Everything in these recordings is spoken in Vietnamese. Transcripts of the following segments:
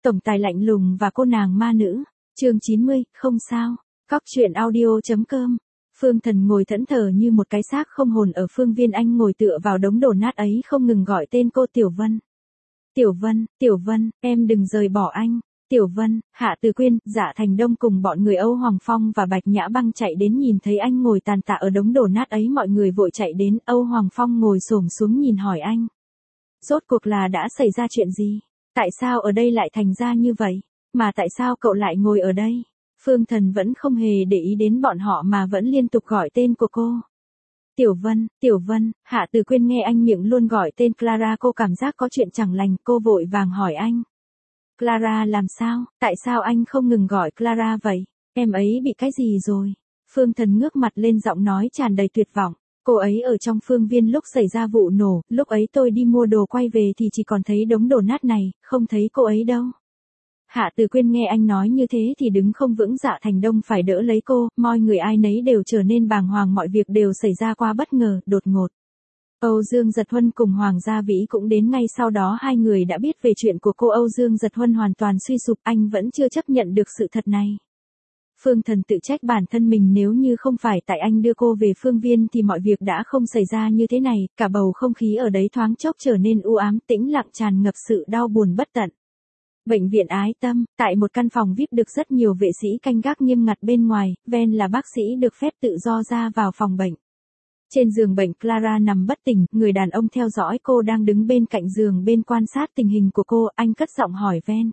tổng tài lạnh lùng và cô nàng ma nữ. Chương 90, không sao. Cóc truyện audio.com. Phương Thần ngồi thẫn thờ như một cái xác không hồn ở phương viên, anh ngồi tựa vào đống đổ nát ấy không ngừng gọi tên cô Tiểu Vân. Tiểu Vân, Tiểu Vân, em đừng rời bỏ anh. Tiểu Vân, Hạ Từ Quyên, Dạ Thành Đông cùng bọn người Âu Hoàng Phong và Bạch Nhã Băng chạy đến, nhìn thấy anh ngồi tàn tạ ở đống đổ nát ấy, mọi người vội chạy đến. Âu Hoàng Phong ngồi xổm xuống nhìn hỏi anh. Rốt cuộc là đã xảy ra chuyện gì? Tại sao ở đây lại thành ra như vậy? Mà tại sao cậu lại ngồi ở đây? Phương Thần vẫn không hề để ý đến bọn họ mà vẫn liên tục gọi tên của cô. Tiểu Vân, Hạ Từ Quyên nghe anh miệng luôn gọi tên Clara, cô cảm giác có chuyện chẳng lành, cô vội vàng hỏi anh. Clara làm sao? Tại sao anh không ngừng gọi Clara vậy? Em ấy bị cái gì rồi? Phương Thần ngước mặt lên, giọng nói tràn đầy tuyệt vọng. Cô ấy ở trong phương viên lúc xảy ra vụ nổ, lúc ấy tôi đi mua đồ quay về thì chỉ còn thấy đống đổ nát này, không thấy cô ấy đâu. Hạ Từ Quyên nghe anh nói như thế thì đứng không vững, Dạ Thành Đông phải đỡ lấy cô, mọi người ai nấy đều trở nên bàng hoàng, mọi việc đều xảy ra qua bất ngờ, đột ngột. Âu Dương Dật Huân cùng Hoàng Gia Vĩ cũng đến ngay sau đó, hai người đã biết về chuyện của cô. Âu Dương Dật Huân hoàn toàn suy sụp, anh vẫn chưa chấp nhận được sự thật này. Phương Thần tự trách bản thân mình, nếu như không phải tại anh đưa cô về phương viên thì mọi việc đã không xảy ra như thế này, cả bầu không khí ở đấy thoáng chốc trở nên u ám, tĩnh lặng, tràn ngập sự đau buồn bất tận. Bệnh viện Ái Tâm, tại một căn phòng VIP được rất nhiều vệ sĩ canh gác nghiêm ngặt bên ngoài, Ven là bác sĩ được phép tự do ra vào phòng bệnh. Trên giường bệnh Clara nằm bất tỉnh, người đàn ông theo dõi cô đang đứng bên cạnh giường bên quan sát tình hình của cô, anh cất giọng hỏi Ven.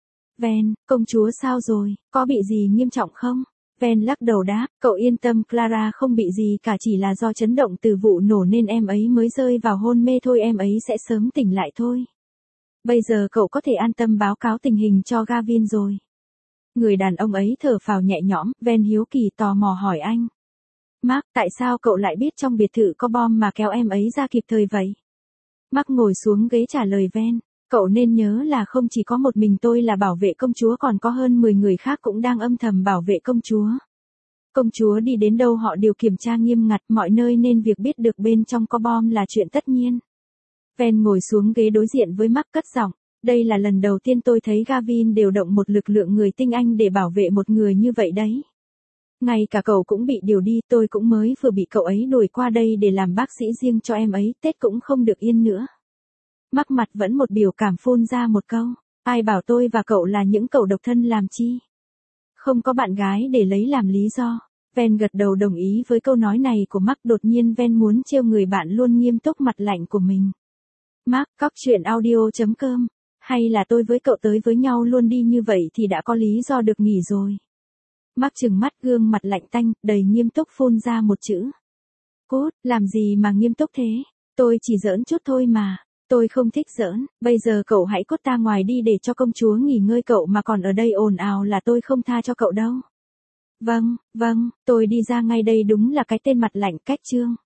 Ven, công chúa sao rồi, có bị gì nghiêm trọng không? Ven lắc đầu đáp, cậu yên tâm, Clara không bị gì cả, chỉ là do chấn động từ vụ nổ nên em ấy mới rơi vào hôn mê thôi, em ấy sẽ sớm tỉnh lại thôi. Bây giờ cậu có thể an tâm báo cáo tình hình cho Gavin rồi. Người đàn ông ấy thở phào nhẹ nhõm, Ven hiếu kỳ tò mò hỏi anh. Mark, tại sao cậu lại biết trong biệt thự có bom mà kéo em ấy ra kịp thời vậy? Mark ngồi xuống ghế trả lời Ven. Cậu nên nhớ là không chỉ có một mình tôi là bảo vệ công chúa, còn có hơn 10 người khác cũng đang âm thầm bảo vệ công chúa. Công chúa đi đến đâu họ đều kiểm tra nghiêm ngặt mọi nơi, nên việc biết được bên trong có bom là chuyện tất nhiên. Ven ngồi xuống ghế đối diện với Mark cất giọng. Đây là lần đầu tiên tôi thấy Gavin điều động một lực lượng người tinh anh để bảo vệ một người như vậy đấy. Ngay cả cậu cũng bị điều đi, tôi cũng mới vừa bị cậu ấy đuổi qua đây để làm bác sĩ riêng cho em ấy, Tết cũng không được yên nữa. Mắc mặt vẫn một biểu cảm phun ra một câu. Ai bảo tôi và cậu là những cậu độc thân làm chi? Không có bạn gái để lấy làm lý do. Ven gật đầu đồng ý với câu nói này của Mark, đột nhiên Ven muốn trêu người bạn luôn nghiêm túc mặt lạnh của mình. Mark, Cóc truyện audio.com. Hay là tôi với cậu tới với nhau luôn đi, như vậy thì đã có lý do được nghỉ rồi. Mark trừng mắt, gương mặt lạnh tanh, đầy nghiêm túc phun ra một chữ. Cút, làm gì mà nghiêm túc thế? Tôi chỉ giỡn chút thôi mà. Tôi không thích giỡn, bây giờ cậu hãy cút ra ngoài đi để cho công chúa nghỉ ngơi, cậu mà còn ở đây ồn ào là tôi không tha cho cậu đâu. Vâng, tôi đi ra ngay đây, đúng là cái tên mặt lạnh cách trương.